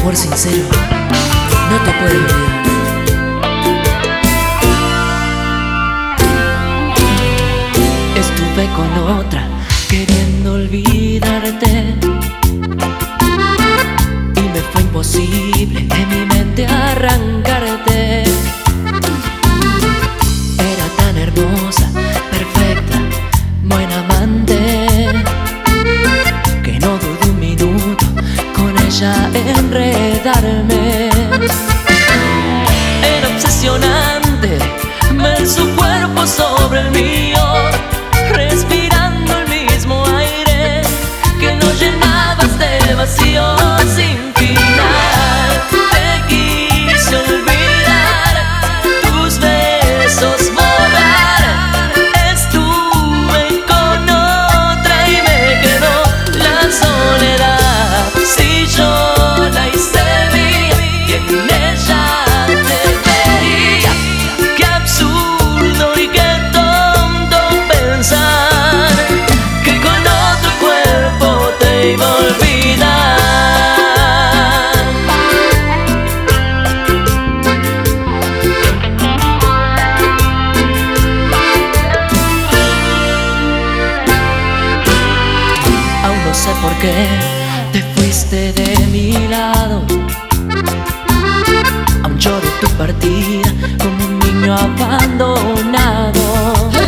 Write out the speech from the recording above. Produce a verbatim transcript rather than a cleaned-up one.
amor sincero no te puede olvidar. Estuve con otra queriendo olvidarte y me fue imposible de mi mente arrancarte. Era tan hermosa, perfecta, buena amante, que no dudé un minuto con ella enredarme. Era obsesionante ver su cuerpo sobre el mío, respirando el mismo aire que nos llenaba este vacío sin final. Te quise olvidar, tus besos borrar. Estuve con otra y me quedó la soledad. Si yo la hice mía y en ella te veía, qué absurdo y qué tonto pensar que con otro cuerpo te iba a olvidar. Aún no sé por qué te fuiste de mi lado. Aún lloro tu partida como un niño abandonado.